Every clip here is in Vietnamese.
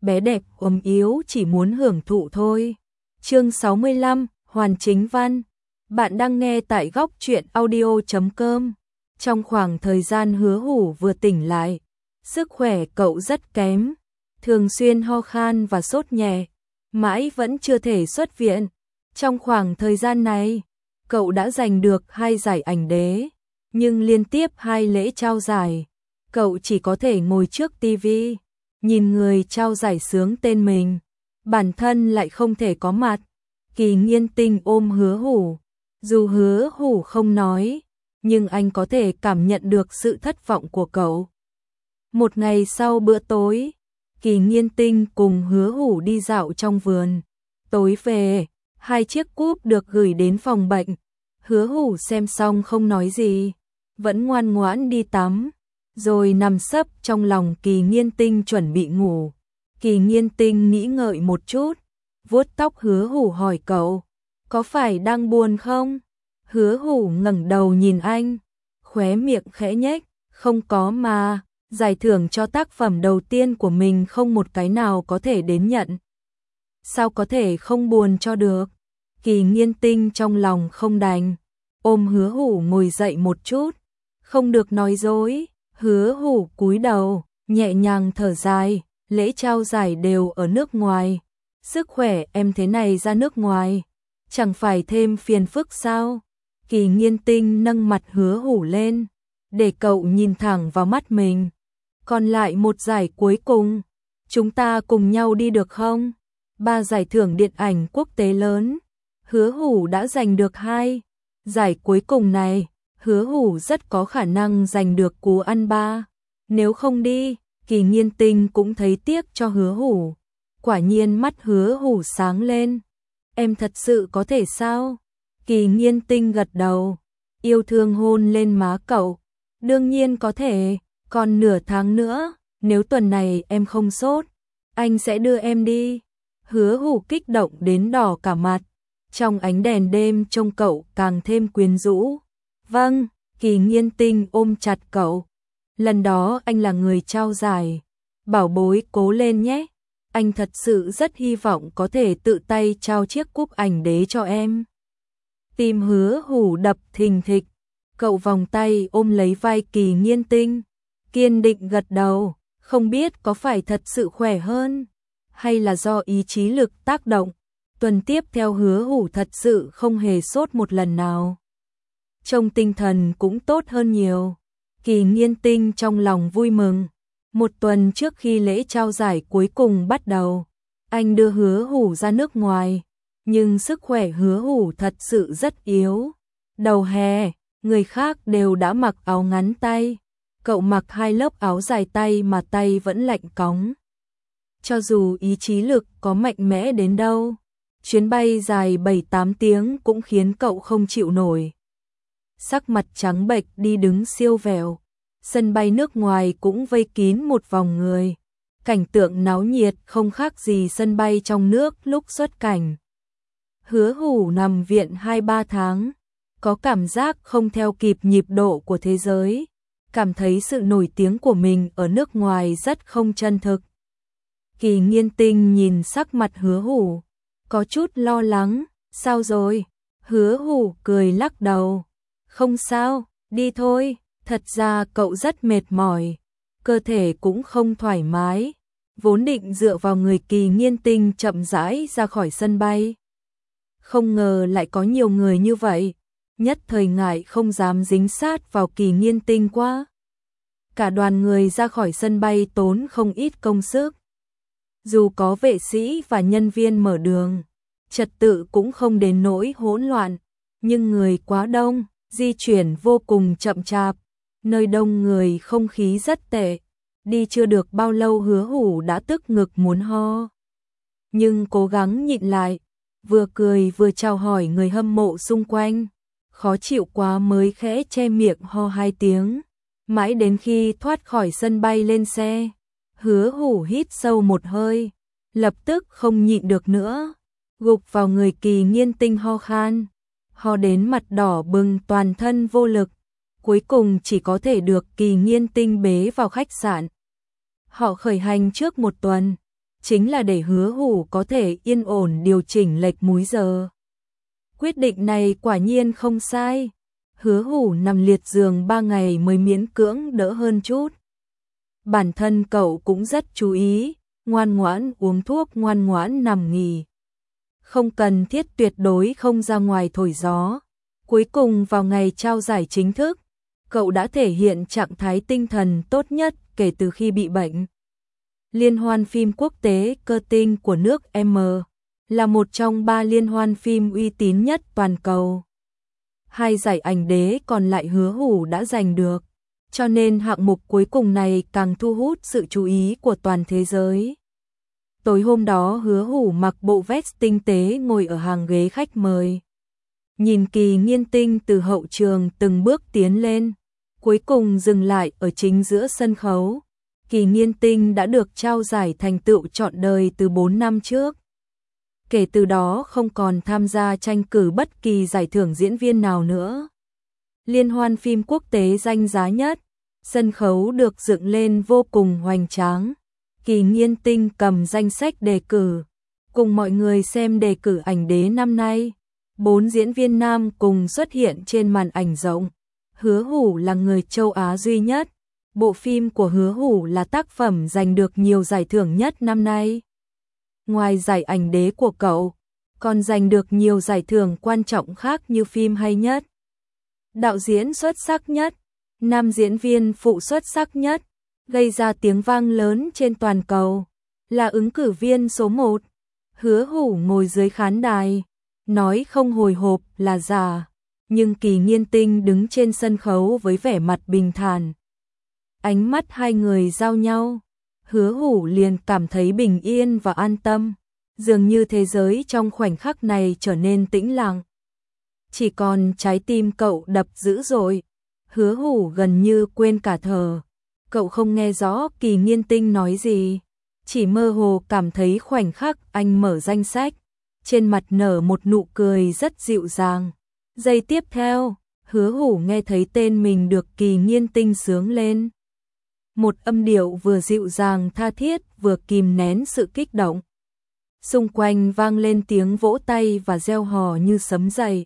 bé đẹp ốm yếu chỉ muốn hưởng thụ thôi. Chương 65, Hoàn Chính Văn. Bạn đang nghe tại góc truyện audio.com. Trong khoảng thời gian Hứa Hủ vừa tỉnh lại, sức khỏe cậu rất kém, thường xuyên ho khan và sốt nhẹ, mãi vẫn chưa thể xuất viện. Trong khoảng thời gian này, cậu đã giành được 2 giải ảnh đế, nhưng liên tiếp 2 lễ trao giải, cậu chỉ có thể ngồi trước tivi, nhìn người trao giải sướng tên mình, bản thân lại không thể có mặt. Kỳ Nghiên Tinh ôm Hứa Hủ, dù Hứa Hủ không nói, nhưng anh có thể cảm nhận được sự thất vọng của cậu. Một ngày sau bữa tối, Kỳ Nghiên Tinh cùng Hứa Hủ đi dạo trong vườn. Tối về, 2 chiếc cúp được gửi đến phòng bệnh. Hứa Hủ xem xong không nói gì, vẫn ngoan ngoãn đi tắm, rồi nằm sấp trong lòng Kỳ Nghiên Tinh chuẩn bị ngủ. Kỳ Nghiên Tinh nghĩ ngợi một chút, vuốt tóc Hứa Hủ hỏi cậu, có phải đang buồn không? Hứa Hủ ngẩng đầu nhìn anh, khóe miệng khẽ nhếch, không có mà, giải thưởng cho tác phẩm đầu tiên của mình không một cái nào có thể đến nhận. Sao có thể không buồn cho được? Kỳ Nghiên Tinh trong lòng không đành, ôm Hứa Hủ ngồi dậy một chút, không được nói dối. Hứa Hủ cúi đầu, nhẹ nhàng thở dài, lễ trao giải đều ở nước ngoài, sức khỏe em thế này ra nước ngoài, chẳng phải thêm phiền phức sao? Kỳ Nghiên Tinh nâng mặt Hứa Hủ lên, để cậu nhìn thẳng vào mắt mình. Còn lại 1 giải cuối cùng, chúng ta cùng nhau đi được không? 3 giải thưởng điện ảnh quốc tế lớn, Hứa Hủ đã giành được 2. Giải cuối cùng này, Hứa Hủ rất có khả năng giành được cú ăn 3. Nếu không đi, Kỳ Nghiên Tinh cũng thấy tiếc cho Hứa Hủ. Quả nhiên mắt Hứa Hủ sáng lên. Em thật sự có thể sao? Kỳ Nghiên Tinh gật đầu, yêu thương hôn lên má cậu. Đương nhiên có thể, còn nửa tháng nữa, nếu tuần này em không sốt, anh sẽ đưa em đi. Hứa Hủ kích động đến đỏ cả mặt, trong ánh đèn đêm trông cậu càng thêm quyến rũ. Vâng, Kỳ Nghiên Tinh ôm chặt cậu. Lần đó anh là người trao giải. Bảo bối cố lên nhé. Anh thật sự rất hy vọng có thể tự tay trao chiếc cúp ảnh đế cho em. Tim Hứa Hủ đập thình thịch. Cậu vòng tay ôm lấy vai Kỳ Nghiên Tinh, kiên định gật đầu, không biết có phải thật sự khỏe hơn, hay là do ý chí lực tác động. Tuần tiếp theo Hứa Hủ thật sự không hề sốt một lần nào. Trông tinh thần cũng tốt hơn nhiều. Kỳ Nghiên Tinh trong lòng vui mừng. Một tuần trước khi lễ trao giải cuối cùng bắt đầu, anh đưa Hứa Hủ ra nước ngoài, nhưng sức khỏe Hứa Hủ thật sự rất yếu. Đầu hè, người khác đều đã mặc áo ngắn tay, cậu mặc 2 lớp áo dài tay mà tay vẫn lạnh cóng. Cho dù ý chí lực có mạnh mẽ đến đâu, chuyến bay dài 7-8 tiếng cũng khiến cậu không chịu nổi. Sắc mặt trắng bệch đi đứng siêu vẹo, sân bay nước ngoài cũng vây kín một vòng người. Cảnh tượng náo nhiệt không khác gì sân bay trong nước lúc xuất cảnh. Hứa Hủ nằm viện 2-3 tháng, có cảm giác không theo kịp nhịp độ của thế giới, cảm thấy sự nổi tiếng của mình ở nước ngoài rất không chân thực. Kỳ Nghiên Tinh nhìn sắc mặt Hứa Hủ, có chút lo lắng, sao rồi? Hứa Hủ cười lắc đầu, không sao, đi thôi. Thật ra cậu rất mệt mỏi, cơ thể cũng không thoải mái, vốn định dựa vào người Kỳ Nghiên Tinh chậm rãi ra khỏi sân bay. Không ngờ lại có nhiều người như vậy, nhất thời ngại không dám dính sát vào Kỳ Nghiên Tinh quá. Cả đoàn người ra khỏi sân bay tốn không ít công sức. Dù có vệ sĩ và nhân viên mở đường, trật tự cũng không đến nỗi hỗn loạn, nhưng người quá đông, di chuyển vô cùng chậm chạp. Nơi đông người không khí rất tệ, đi chưa được bao lâu Hứa Hủ đã tức ngực muốn ho. Nhưng cố gắng nhịn lại, vừa cười vừa chào hỏi người hâm mộ xung quanh, khó chịu quá mới khẽ che miệng ho 2 tiếng. Mãi đến khi thoát khỏi sân bay lên xe, Hứa Hủ hít sâu một hơi, lập tức không nhịn được nữa, gục vào người Kỳ Nghiên Tinh ho khan, ho đến mặt đỏ bừng toàn thân vô lực. Cuối cùng chỉ có thể được Kỳ Nghiên Tinh bế vào khách sạn. Họ khởi hành trước 1 tuần, chính là để Hứa Hủ có thể yên ổn điều chỉnh lệch múi giờ. Quyết định này quả nhiên không sai. Hứa Hủ nằm liệt giường 3 ngày mới miễn cưỡng đỡ hơn chút. Bản thân cậu cũng rất chú ý, ngoan ngoãn uống thuốc, ngoan ngoãn nằm nghỉ. Không cần thiết, tuyệt đối không ra ngoài thổi gió. Cuối cùng vào ngày trao giải chính thức, cậu đã thể hiện trạng thái tinh thần tốt nhất kể từ khi bị bệnh. Liên hoan phim quốc tế Cơ Tinh của nước M là một trong 3 liên hoan phim uy tín nhất toàn cầu. 2 giải ảnh đế còn lại Hứa Hủ đã giành được, cho nên hạng mục cuối cùng này càng thu hút sự chú ý của toàn thế giới. Tối hôm đó Hứa Hủ mặc bộ vest tinh tế ngồi ở hàng ghế khách mời. Nhìn Kỳ Nghiên Tinh từ hậu trường từng bước tiến lên, cuối cùng dừng lại ở chính giữa sân khấu. Kỳ Nghiên Tinh đã được trao giải thành tựu trọn đời từ 4 năm trước. Kể từ đó không còn tham gia tranh cử bất kỳ giải thưởng diễn viên nào nữa. Liên hoan phim quốc tế danh giá nhất, sân khấu được dựng lên vô cùng hoành tráng. Kỳ Nghiên Tinh cầm danh sách đề cử, cùng mọi người xem đề cử ảnh đế năm nay. 4 diễn viên nam cùng xuất hiện trên màn ảnh rộng. Hứa Hủ là người châu Á duy nhất. Bộ phim của Hứa Hủ là tác phẩm giành được nhiều giải thưởng nhất năm nay. Ngoài giải ảnh đế của cậu, còn giành được nhiều giải thưởng quan trọng khác như phim hay nhất, đạo diễn xuất sắc nhất, nam diễn viên phụ xuất sắc nhất, gây ra tiếng vang lớn trên toàn cầu, là ứng cử viên số 1. Hứa Hủ ngồi dưới khán đài, nói không hồi hộp là giả, nhưng Kỳ Nghiên Tinh đứng trên sân khấu với vẻ mặt bình thản. Ánh mắt hai người giao nhau, Hứa Hủ liền cảm thấy bình yên và an tâm, dường như thế giới trong khoảnh khắc này trở nên tĩnh lặng. Chỉ còn trái tim cậu đập dữ dội, Hứa Hủ gần như quên cả thở. Cậu không nghe rõ Kỳ Nghiên Tinh nói gì, chỉ mơ hồ cảm thấy khoảnh khắc anh mở danh sách, trên mặt nở một nụ cười rất dịu dàng. Giây tiếp theo, Hứa Hủ nghe thấy tên mình được Kỳ Nghiên Tinh xướng lên. Một âm điệu vừa dịu dàng tha thiết vừa kìm nén sự kích động. Xung quanh vang lên tiếng vỗ tay và reo hò như sấm dậy.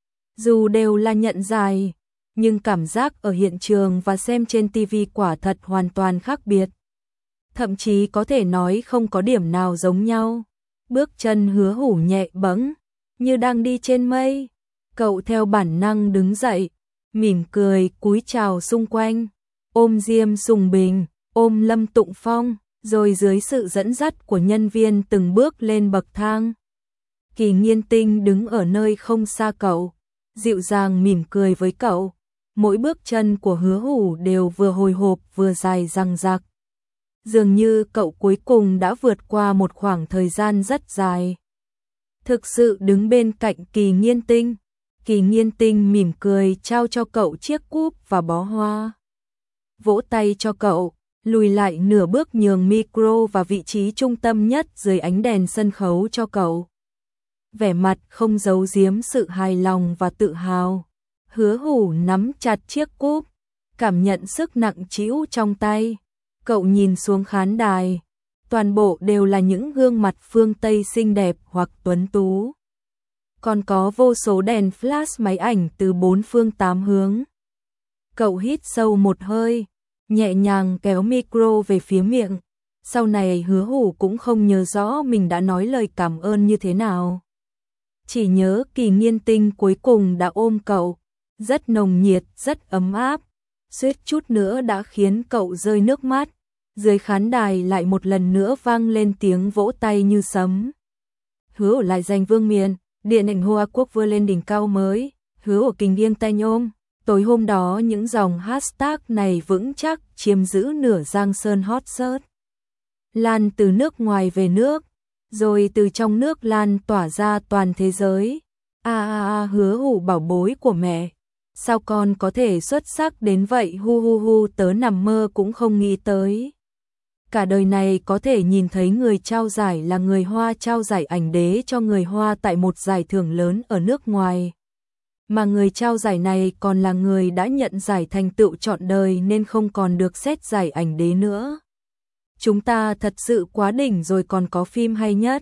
Dù đều là nhận giải, nhưng cảm giác ở hiện trường và xem trên TV quả thật hoàn toàn khác biệt. Thậm chí có thể nói không có điểm nào giống nhau. Bước chân Hứa Hủ nhẹ bẫng, như đang đi trên mây. Cậu theo bản năng đứng dậy, mỉm cười cúi chào xung quanh, ôm Diêm Sùng Bình, ôm Lâm Tụng Phong, rồi dưới sự dẫn dắt của nhân viên từng bước lên bậc thang. Kỳ Nghiên Tinh đứng ở nơi không xa cậu, dịu dàng mỉm cười với cậu. Mỗi bước chân của Hứa Hủ đều vừa hồi hộp vừa dài dằng dặc. Dường như cậu cuối cùng đã vượt qua một khoảng thời gian rất dài. Thực sự đứng bên cạnh Kỳ Nghiên Tinh. Kỳ Nghiên Tinh mỉm cười trao cho cậu chiếc cúp và bó hoa. Vỗ tay cho cậu, lùi lại nửa bước nhường micro và vị trí trung tâm nhất dưới ánh đèn sân khấu cho cậu. Vẻ mặt không giấu giếm sự hài lòng và tự hào. Hứa Hủ nắm chặt chiếc cúp, cảm nhận sức nặng trĩu trong tay. Cậu nhìn xuống khán đài, toàn bộ đều là những gương mặt phương Tây xinh đẹp hoặc tuấn tú. Còn có vô số đèn flash máy ảnh từ 4 phương 8 hướng. Cậu hít sâu một hơi, nhẹ nhàng kéo micro về phía miệng. Sau này Hứa Hủ cũng không nhớ rõ mình đã nói lời cảm ơn như thế nào. Chỉ nhớ Kỳ Nghiên Tinh cuối cùng đã ôm cậu, rất nồng nhiệt, rất ấm áp, suýt chút nữa đã khiến cậu rơi nước mắt. Dưới khán đài lại một lần nữa vang lên tiếng vỗ tay như sấm. Hứa Hủ lại giành vương miện, điện ảnh Hoa Quốc vươn lên đỉnh cao mới, Hứa Hủ kình nghiêng tay nhôm. Tối hôm đó những dòng hashtag này vững chắc chiếm giữ nửa Giang Sơn hot search. Lan từ nước ngoài về nước, rồi từ trong nước lan tỏa ra toàn thế giới. Hứa Hủ bảo bối của mẹ, sao con có thể xuất sắc đến vậy, hu hu hu, tớ nằm mơ cũng không nghĩ tới. Cả đời này có thể nhìn thấy người trao giải là người Hoa trao giải ảnh đế cho người Hoa tại một giải thưởng lớn ở nước ngoài. Mà người trao giải này còn là người đã nhận giải thành tựu trọn đời nên không còn được xét giải ảnh đế nữa. chúng ta thật sự quá đỉnh rồi, còn có phim hay nhất,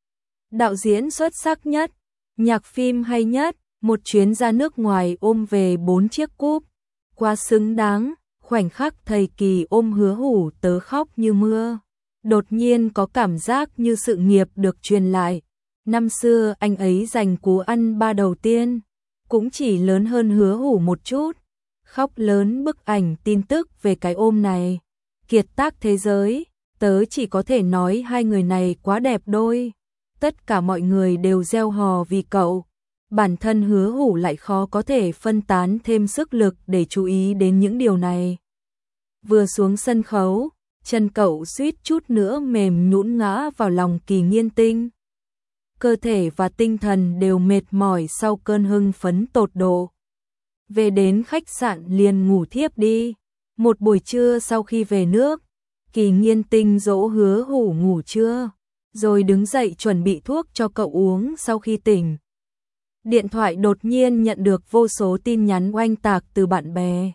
đạo diễn xuất sắc nhất, nhạc phim hay nhất, một chuyến ra nước ngoài ôm về 4 chiếc cúp, quá xứng đáng. Khoảnh khắc thầy Kỳ ôm Hứa Hủ tớ khóc như mưa. Đột nhiên có cảm giác như sự nghiệp được truyền lại. Năm xưa anh ấy giành cú ăn ba đầu tiên, cũng chỉ lớn hơn Hứa Hủ một chút. Khóc lớn bức ảnh tin tức về cái ôm này. Kiệt tác thế giới, tớ chỉ có thể nói hai người này quá đẹp đôi. Tất cả mọi người đều reo hò vì cậu. Bản thân Hứa Hủ lại khó có thể phân tán thêm sức lực để chú ý đến những điều này. Vừa xuống sân khấu, chân cậu suýt chút nữa mềm nhũn ngã vào lòng Kỳ Nghiên Tinh. Cơ thể và tinh thần đều mệt mỏi sau cơn hưng phấn tột độ. Về đến khách sạn liền ngủ thiếp đi. Một buổi trưa sau khi về nước, Kỳ Nghiên Tinh dỗ Hứa Hủ ngủ trưa, rồi đứng dậy chuẩn bị thuốc cho cậu uống sau khi tỉnh. Điện thoại đột nhiên nhận được vô số tin nhắn oanh tạc từ bạn bè.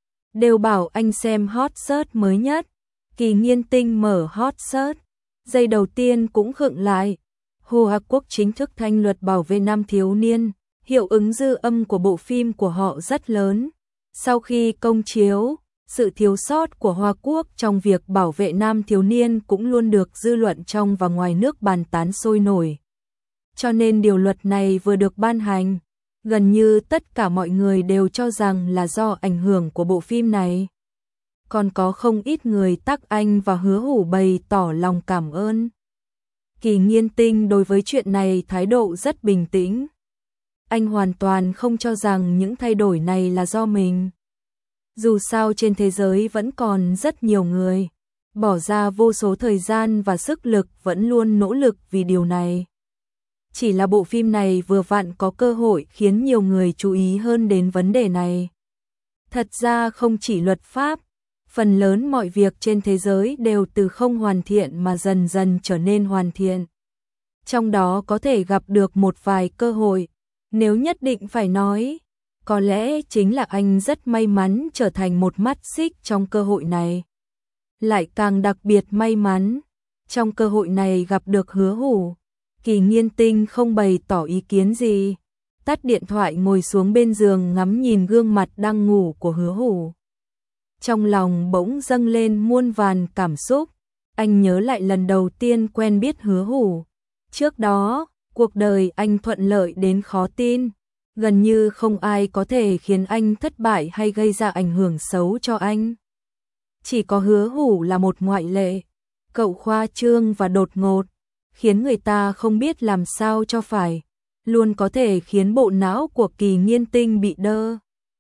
Đều bảo anh xem hot search mới nhất. Kỳ Nghiên Tinh mở hot search, giây đầu tiên cũng khựng lại. Hoa Quốc chính thức thanh luật bảo vệ nam thiếu niên, hiệu ứng dư âm của bộ phim của họ rất lớn. Sau khi công chiếu, sự thiếu sót của Hoa Quốc trong việc bảo vệ nam thiếu niên cũng luôn được dư luận trong và ngoài nước bàn tán sôi nổi. Cho nên điều luật này vừa được ban hành, gần như tất cả mọi người đều cho rằng là do ảnh hưởng của bộ phim này. Còn có không ít người tắc anh và Hứa Hủ bày tỏ lòng cảm ơn. Kỳ Nghiên Tinh đối với chuyện này thái độ rất bình tĩnh. Anh hoàn toàn không cho rằng những thay đổi này là do mình. Dù sao trên thế giới vẫn còn rất nhiều người bỏ ra vô số thời gian và sức lực vẫn luôn nỗ lực vì điều này. Chỉ là bộ phim này vừa vặn có cơ hội khiến nhiều người chú ý hơn đến vấn đề này. Thật ra không chỉ luật pháp, phần lớn mọi việc trên thế giới đều từ không hoàn thiện mà dần dần trở nên hoàn thiện. Trong đó có thể gặp được một vài cơ hội. Nếu nhất định phải nói, có lẽ chính là anh rất may mắn trở thành một mắt xích trong cơ hội này. Lại càng đặc biệt may mắn, trong cơ hội này gặp được Hứa Hủ. Kỳ Nghiên Tinh không bày tỏ ý kiến gì, tắt điện thoại ngồi xuống bên giường ngắm nhìn gương mặt đang ngủ của Hứa Hủ. Trong lòng bỗng dâng lên muôn vàn cảm xúc, anh nhớ lại lần đầu tiên quen biết Hứa Hủ. Trước đó, cuộc đời anh thuận lợi đến khó tin, gần như không ai có thể khiến anh thất bại hay gây ra ảnh hưởng xấu cho anh. Chỉ có Hứa Hủ là một ngoại lệ, cậu khoa trương và đột ngột, khiến người ta không biết làm sao cho phải, luôn có thể khiến bộ não của Kỳ Nghiên Tinh bị đơ.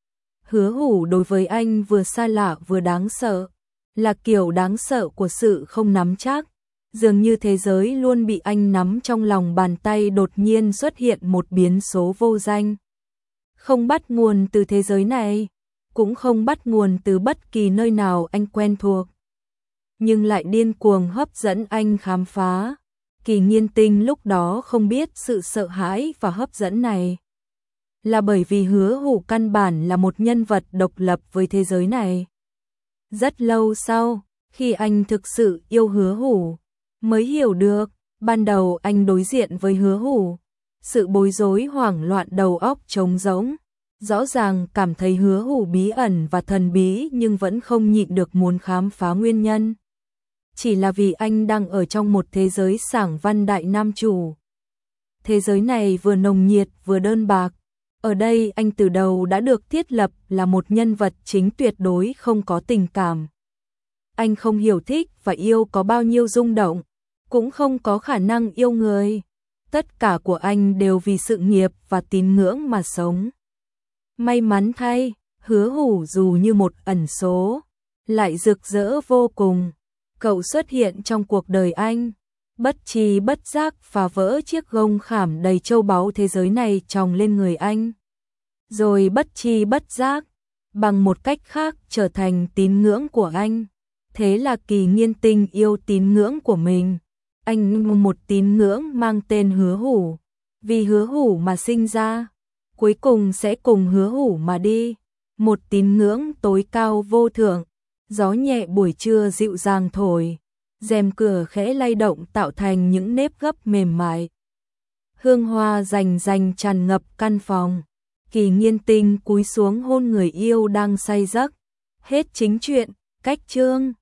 Hứa Hủ đối với anh vừa xa lạ vừa đáng sợ, là kiểu đáng sợ của sự không nắm chắc, dường như thế giới luôn bị anh nắm trong lòng bàn tay, đột nhiên xuất hiện một biến số vô danh. Không bắt nguồn từ thế giới này, cũng không bắt nguồn từ bất kỳ nơi nào anh quen thuộc, nhưng lại điên cuồng hấp dẫn anh khám phá. Kỳ Nghiên Tinh lúc đó không biết sự sợ hãi và hấp dẫn này là bởi vì Hứa Hủ căn bản là một nhân vật độc lập với thế giới này. Rất lâu sau, khi anh thực sự yêu Hứa Hủ, mới hiểu được, ban đầu anh đối diện với Hứa Hủ, sự bối rối hoảng loạn, đầu óc trống rỗng, rõ ràng cảm thấy Hứa Hủ bí ẩn và thần bí nhưng vẫn không nhịn được muốn khám phá nguyên nhân. Chỉ là vì anh đang ở trong một thế giới sảng văn đại nam chủ. Thế giới này vừa nồng nhiệt vừa đơn bạc. Ở đây anh từ đầu đã được thiết lập là một nhân vật chính tuyệt đối không có tình cảm. Anh không hiểu thích và yêu có bao nhiêu rung động, cũng không có khả năng yêu người. Tất cả của anh đều vì sự nghiệp và tín ngưỡng mà sống. May mắn thay, Hứa Hủ dù như một ẩn số, lại rực rỡ vô cùng. Cậu xuất hiện trong cuộc đời anh, bất tri bất giác phá vỡ chiếc gông khảm đầy châu báu thế giới này tròng lên người anh. Rồi bất tri bất giác, bằng một cách khác trở thành tín ngưỡng của anh. Thế là Kỳ Nghiên Tinh yêu tín ngưỡng của mình. Anh một tín ngưỡng mang tên Hứa Hủ, vì Hứa Hủ mà sinh ra, cuối cùng sẽ cùng Hứa Hủ mà đi. Một tín ngưỡng tối cao vô thượng. Gió nhẹ buổi trưa dịu dàng thổi, rèm cửa khẽ lay động tạo thành những nếp gấp mềm mại. Hương hoa rành rành tràn ngập căn phòng. Kỳ Nghiên Tinh cúi xuống hôn người yêu đang say giấc. Hết chính truyện, cách chương.